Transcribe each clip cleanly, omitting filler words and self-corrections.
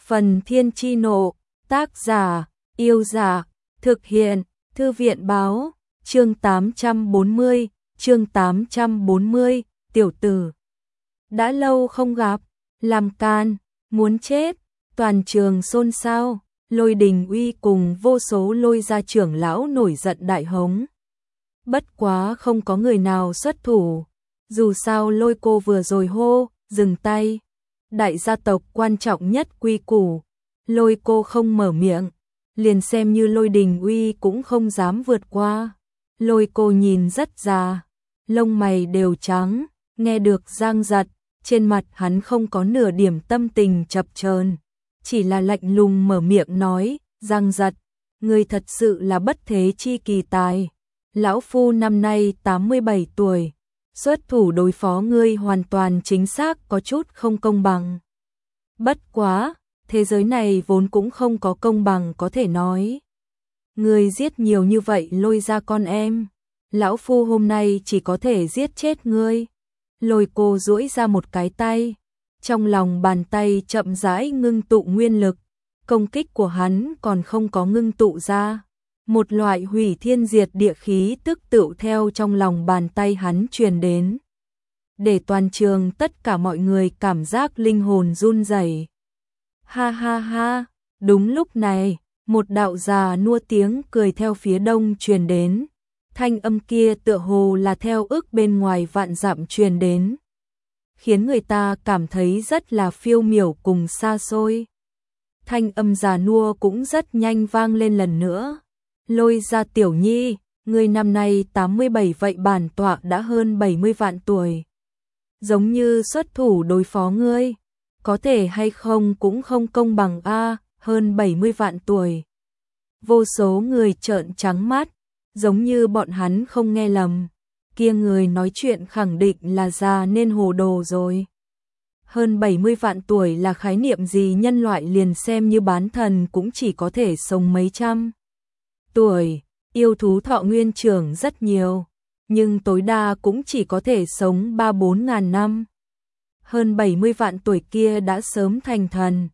Phần Thiên Chi Nộ, tác giả, Yêu Dạ, thực hiện, Thư viện báo, chương 840, tiểu tử. Đã lâu không gặp, làm can, muốn chết, toàn trường xôn xao, Lôi Đình Uy cùng vô số Lôi gia trưởng lão nổi giận đại hống. Bất quá không có người nào xuất thủ, dù sao Lôi cô vừa rồi hô, dừng tay. Đại gia tộc quan trọng nhất quy củ, Lôi cô không mở miệng, liền xem như Lôi Đình Uy cũng không dám vượt qua. Lôi cô nhìn rất già, lông mày đều trắng, nghe được giang giật, trên mặt hắn không có nửa điểm tâm tình chập chờn, chỉ là lạnh lùng mở miệng nói, giang giật, ngươi thật sự là bất thế chi kỳ tài. Lão phu năm nay 87 tuổi, xuất thủ đối phó ngươi hoàn toàn chính xác có chút không công bằng. Bất quá, thế giới này vốn cũng không có công bằng có thể nói. Ngươi giết nhiều như vậy Lôi ra con em, lão phu hôm nay chỉ có thể giết chết ngươi. Lôi cô duỗi ra một cái tay, trong lòng bàn tay chậm rãi ngưng tụ nguyên lực, công kích của hắn còn không có ngưng tụ ra. Một loại hủy thiên diệt địa khí tức tựu theo trong lòng bàn tay hắn truyền đến, để toàn trường tất cả mọi người cảm giác linh hồn run rẩy. Ha ha ha, đúng lúc này, một đạo già nua tiếng cười theo phía đông truyền đến, thanh âm kia tựa hồ là theo ước bên ngoài vạn dặm truyền đến, khiến người ta cảm thấy rất là phiêu miểu cùng xa xôi. Thanh âm già nua cũng rất nhanh vang lên lần nữa. Lôi gia tiểu nhi, ngươi năm nay 87 vậy bản tọa đã hơn 70 vạn tuổi. Giống như xuất thủ đối phó ngươi, có thể hay không cũng không công bằng a, hơn 70 vạn tuổi. Vô số người trợn trắng mắt, giống như bọn hắn không nghe lầm, kia người nói chuyện khẳng định là già nên hồ đồ rồi. Hơn 70 vạn tuổi là khái niệm gì, nhân loại liền xem như bán thần cũng chỉ có thể sống mấy trăm tuổi, yêu thú thọ nguyên trưởng rất nhiều, nhưng tối đa cũng chỉ có thể sống 3-4 ngàn năm. Hơn 70 vạn tuổi kia đã sớm thành thần.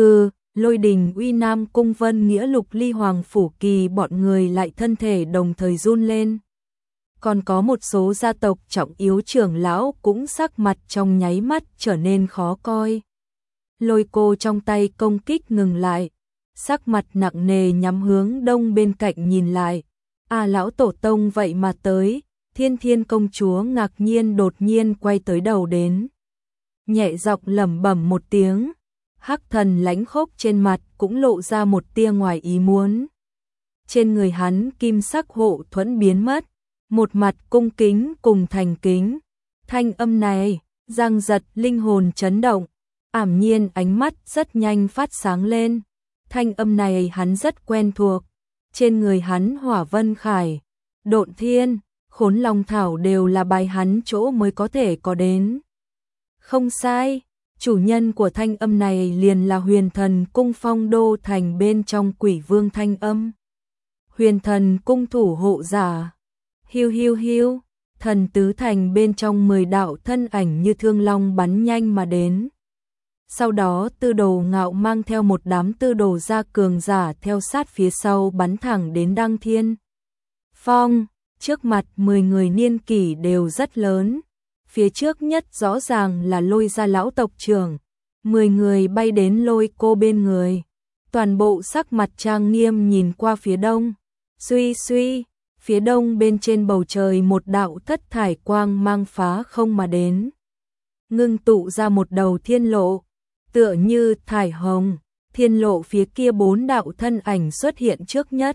Lôi Đình Uy, Nam Cung Vân, Nghĩa Lục, Ly Hoàng Phủ Kỳ bọn người lại thân thể đồng thời run lên. Còn có một số gia tộc trọng yếu trưởng lão cũng sắc mặt trong nháy mắt trở nên khó coi. Lôi cô trong tay công kích ngừng lại, sắc mặt nặng nề nhắm hướng đông bên cạnh nhìn lại. Lão tổ tông vậy mà tới. Thiên Thiên công chúa ngạc nhiên đột nhiên quay tới đầu đến, nhẹ giọng lẩm bẩm một tiếng. Hắc thần lãnh khốc trên mặt cũng lộ ra một tia ngoài ý muốn. Trên người hắn kim sắc hộ thuẫn biến mất, một mặt cung kính cùng thành kính. Thanh âm này, giang giật linh hồn chấn động, ảm nhiên ánh mắt rất nhanh phát sáng lên. Thanh âm này hắn rất quen thuộc, trên người hắn hỏa vân khải, độn thiên, khốn long thảo đều là bài hắn chỗ mới có thể có đến. Không sai, chủ nhân của thanh âm này liền là Huyền Thần Cung Phong Đô Thành bên trong Quỷ Vương thanh âm. Huyền Thần Cung thủ hộ giả. Hiu hiu hiu, thần tứ thành bên trong 10 đạo thân ảnh như thương long bắn nhanh mà đến. Sau đó Tư Đồ Ngạo mang theo một đám tư đồ gia cường giả theo sát phía sau bắn thẳng đến Đăng Thiên Phong. Trước mặt 10 người niên kỷ đều rất lớn, phía trước nhất rõ ràng là Lôi gia lão tộc trưởng. 10 người bay đến Lôi cô bên người, toàn bộ sắc mặt trang nghiêm nhìn qua phía đông. Suy suy, phía đông bên trên bầu trời một đạo thất thải quang mang phá không mà đến, ngưng tụ ra một đầu thiên lộ, tựa như thải hồng. Thiên lộ phía kia 4 đạo thân ảnh xuất hiện trước nhất.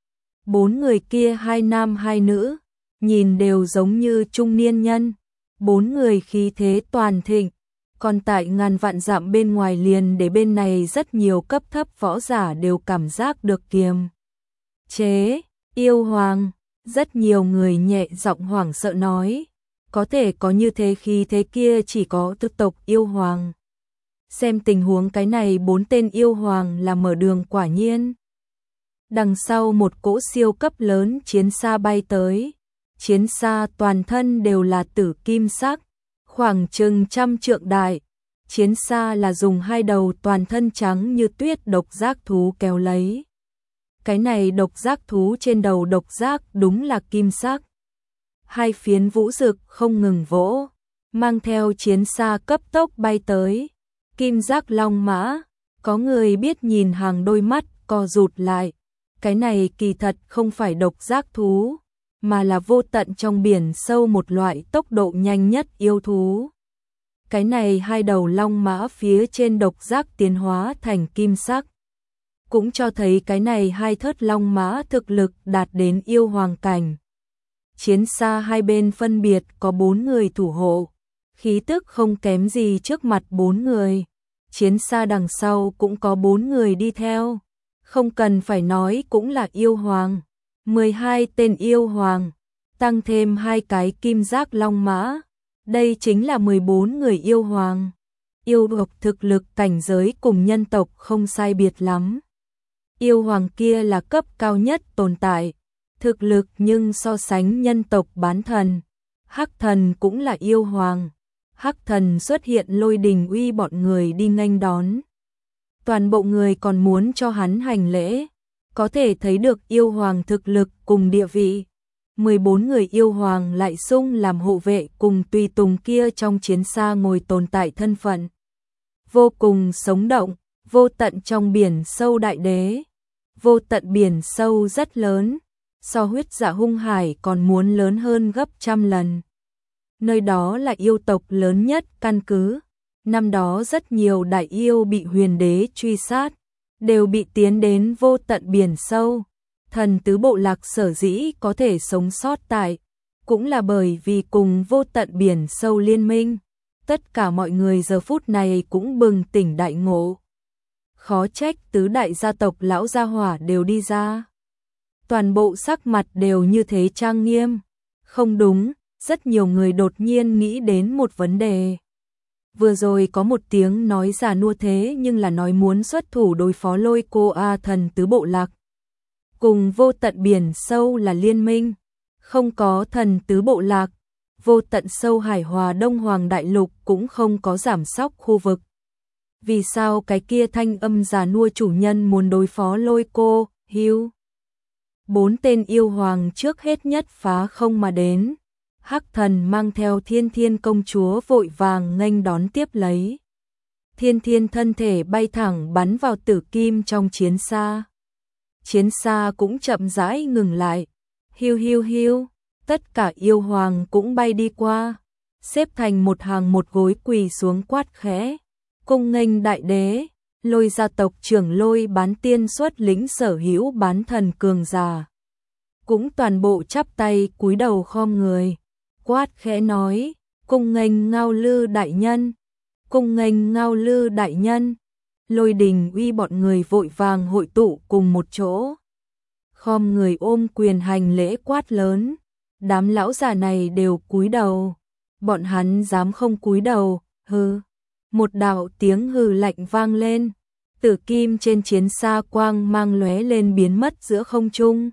4 người kia 2 nam 2 nữ, nhìn đều giống như trung niên nhân. 4 người khí thế toàn thịnh, còn tại ngàn vạn dặm bên ngoài liền để bên này rất nhiều cấp thấp võ giả đều cảm giác được kiềm chế. Yêu hoàng, rất nhiều người nhẹ giọng hoảng sợ nói, có thể có như thế khí thế kia chỉ có thực tộc yêu hoàng. Xem tình huống cái này 4 tên yêu hoàng là mở đường quả nhiên. Đằng sau một cỗ siêu cấp lớn chiến xa bay tới, chiến xa toàn thân đều là tử kim sắc, khoảng chừng 100 trượng đại, Chiến xa là dùng hai đầu toàn thân trắng như tuyết độc giác thú kéo lấy. Cái này độc giác thú trên đầu độc giác đúng là kim sắc. Hai phiến vũ rực không ngừng vỗ, mang theo chiến xa cấp tốc bay tới. Kim giác long mã, có người biết nhìn hàng đôi mắt co rụt lại. Cái này kỳ thật không phải độc giác thú, mà là vô tận trong biển sâu một loại tốc độ nhanh nhất yêu thú. Cái này hai đầu long mã phía trên độc giác tiến hóa thành kim sắc. Cũng cho thấy cái này hai thớt long mã thực lực đạt đến yêu hoàng cảnh. Chiến xa hai bên phân biệt có 4 người thủ hộ, khí tức không kém gì trước mặt 4 người. Chiến xa đằng sau cũng có 4 người đi theo, không cần phải nói cũng là yêu hoàng. 12 tên yêu hoàng, tăng thêm 2 cái kim giác long mã, đây chính là 14 người yêu hoàng. Yêu tộc thực lực cảnh giới cùng nhân tộc không sai biệt lắm. Yêu hoàng kia là cấp cao nhất tồn tại, thực lực nhưng so sánh nhân tộc bán thần. Hắc thần cũng là yêu hoàng. Hắc thần xuất hiện lôi đình uy bọn người đi nghênh đón. Toàn bộ người còn muốn cho hắn hành lễ, có thể thấy được yêu hoàng thực lực cùng địa vị. 14 người yêu hoàng lại xung làm hộ vệ cùng tùy tùng kia trong chiến xa ngồi tồn tại thân phận. Vô cùng sống động, vô tận trong biển sâu đại đế. Vô tận biển sâu rất lớn, so huyết dạ hung hải còn muốn lớn hơn gấp trăm lần. Nơi đó là yêu tộc lớn nhất căn cứ. Năm đó rất nhiều đại yêu bị huyền đế truy sát, đều bị tiến đến vô tận biển sâu. Thần tứ bộ lạc sở dĩ có thể sống sót tại, cũng là bởi vì cùng vô tận biển sâu liên minh. Tất cả mọi người giờ phút này cũng bừng tỉnh đại ngộ. Khó trách tứ đại gia tộc lão gia hỏa đều đi ra. Toàn bộ sắc mặt đều như thế trang nghiêm. Không đúng, rất nhiều người đột nhiên nghĩ đến một vấn đề. Vừa rồi có một tiếng nói già nua thế nhưng là nói muốn xuất thủ đối phó Lôi Cô A thần tứ bộ lạc. Cùng vô tận biển sâu là liên minh, không có thần tứ bộ lạc, vô tận sâu hải hòa Đông Hoàng Đại Lục cũng không có giảm sóc khu vực. Vì sao cái kia thanh âm già nua chủ nhân muốn đối phó Lôi Cô, Hưu? 4 tên yêu hoàng trước hết nhất phá không mà đến. Hắc thần mang theo Thiên Thiên công chúa vội vàng nghênh đón tiếp lấy. Thiên Thiên thân thể bay thẳng bắn vào tử kim trong chiến xa. Chiến xa cũng chậm rãi ngừng lại. Hiu hiu hiu, tất cả yêu hoàng cũng bay đi qua, xếp thành một hàng một gối quỳ xuống quát khẽ. Cung nghênh đại đế, Lôi gia tộc trưởng Lôi Bán Tiên xuất lĩnh sở hữu bán thần cường giả. Cũng toàn bộ chắp tay cúi đầu khom người, quát khẽ nói, cung nghênh Ngao Lư đại nhân, cung nghênh Ngao Lư đại nhân. Lôi Đình Uy bọn người vội vàng hội tụ cùng một chỗ, khom người ôm quyền hành lễ quát lớn. Đám lão già này đều cúi đầu, bọn hắn dám không cúi đầu, hừ. Một đạo tiếng hừ lạnh vang lên, tử kim trên chiến xa quang mang lóe lên biến mất giữa không trung.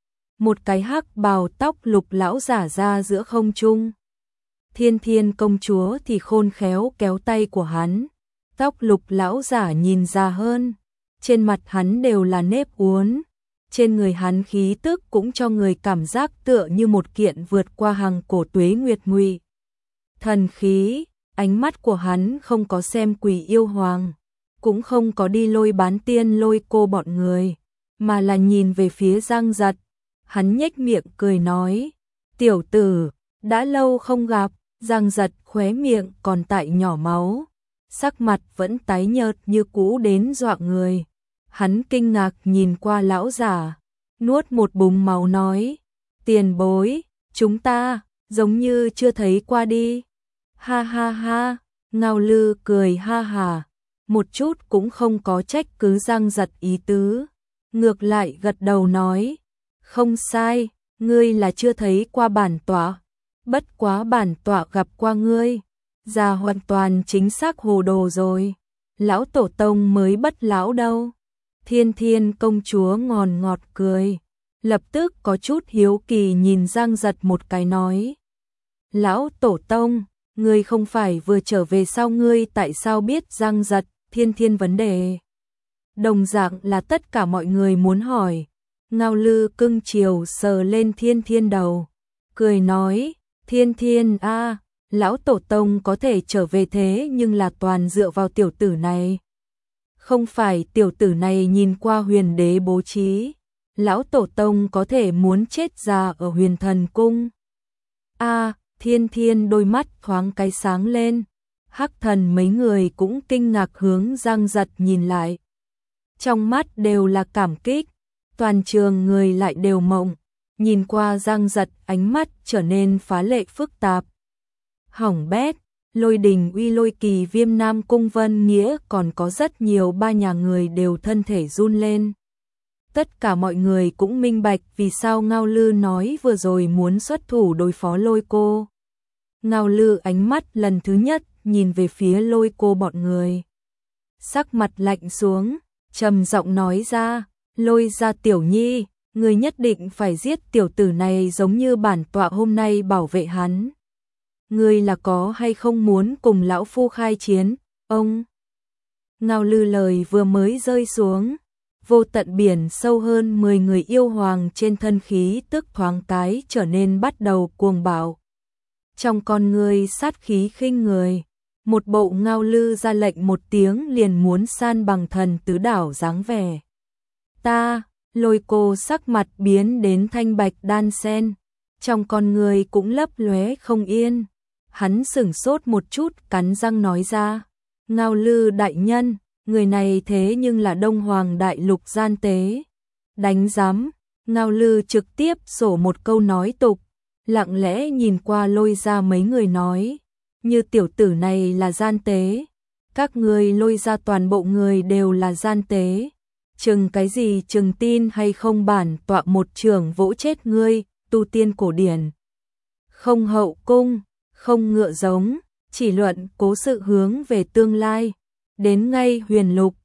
Một cái hắc bào tóc lục lão giả ra giữa không trung. Thiên Thiên công chúa thì khôn khéo kéo tay của hắn. Tóc lục lão giả nhìn già hơn, trên mặt hắn đều là nếp uốn, trên người hắn khí tức cũng cho người cảm giác tựa như một kiện vượt qua hàng cổ tuế nguyệt ngụy thần khí. Ánh mắt của hắn không có xem Quỷ yêu hoàng, cũng không có đi Lôi Bán Tiên Lôi Cô bọn người, mà là nhìn về phía Giang Giật. Hắn nhếch miệng cười nói, tiểu tử, đã lâu không gặp. Giang Giật khóe miệng còn tại nhỏ máu, sắc mặt vẫn tái nhợt như cũ đến dọa người. Hắn kinh ngạc nhìn qua lão giả, nuốt một búng máu nói, tiền bối, chúng ta giống như chưa thấy qua đi. Ha ha ha, Ngao Lư cười ha hà, một chút cũng không có trách cứ Giang Giật ý tứ, ngược lại gật đầu nói, không sai, ngươi là chưa thấy qua bản tọa, bất quá bản tọa gặp qua ngươi, già hoàn toàn chính xác hồ đồ rồi, lão tổ tông mới bất lão đâu. Thiên Thiên công chúa ngòn ngọt cười, lập tức có chút hiếu kỳ nhìn Giang Giật một cái nói, lão tổ tông, ngươi không phải vừa trở về sao, ngươi tại sao biết Giang Giật, Thiên Thiên vấn đề. Đồng dạng là tất cả mọi người muốn hỏi. Ngao Lư cưng chiều sờ lên Thiên Thiên đầu, cười nói, Thiên Thiên a, lão tổ tông có thể trở về thế nhưng là toàn dựa vào tiểu tử này. Không phải tiểu tử này nhìn qua huyền đế bố trí, lão tổ tông có thể muốn chết già ở huyền thần cung. A, Thiên Thiên đôi mắt thoáng cái sáng lên, Hắc Thần mấy người cũng kinh ngạc hướng Giang Giật nhìn lại. Trong mắt đều là cảm kích, toàn trường người lại đều mộng, nhìn qua Giang Giật ánh mắt trở nên phá lệ phức tạp. Hỏng bét, Lôi Đình Uy, Lôi Kỳ, Viêm Nam Cung, Vân Nghĩa còn có rất nhiều ba nhà người đều thân thể run lên. Tất cả mọi người cũng minh bạch vì sao Ngao Lư nói vừa rồi muốn xuất thủ đối phó Lôi Cô. Ngao Lư ánh mắt lần thứ nhất nhìn về phía Lôi Cô bọn người. Sắc mặt lạnh xuống, trầm giọng nói ra, Lôi gia tiểu nhi, người nhất định phải giết tiểu tử này giống như bản tọa hôm nay bảo vệ hắn. Ngươi là có hay không muốn cùng lão phu khai chiến, ông? Ngao Lư lời vừa mới rơi xuống, vô tận biển sâu hơn 10 người yêu hoàng trên thân khí tức thoáng cái trở nên bắt đầu cuồng bạo. Trong con người sát khí khinh người, một bộ Ngao Lư ra lệnh một tiếng liền muốn san bằng thần tứ đảo dáng vẻ. Ta, Lôi Cô sắc mặt biến đến thanh bạch đan sen, trong con người cũng lấp lóe không yên. Hắn sửng sốt một chút cắn răng nói ra, Ngao Lư đại nhân, người này thế nhưng là Đông Hoàng đại lục gian tế. Đánh giám, Ngao Lư trực tiếp sổ một câu nói tục, lặng lẽ nhìn qua Lôi ra mấy người nói, như tiểu tử này là gian tế, các người Lôi ra toàn bộ người đều là gian tế. Chừng cái gì chừng, tin hay không bản tọa một trường vỗ chết ngươi, tu tiên cổ điển. Không hậu cung, không ngựa giống, chỉ luận cố sự hướng về tương lai. Đến ngay huyền lục,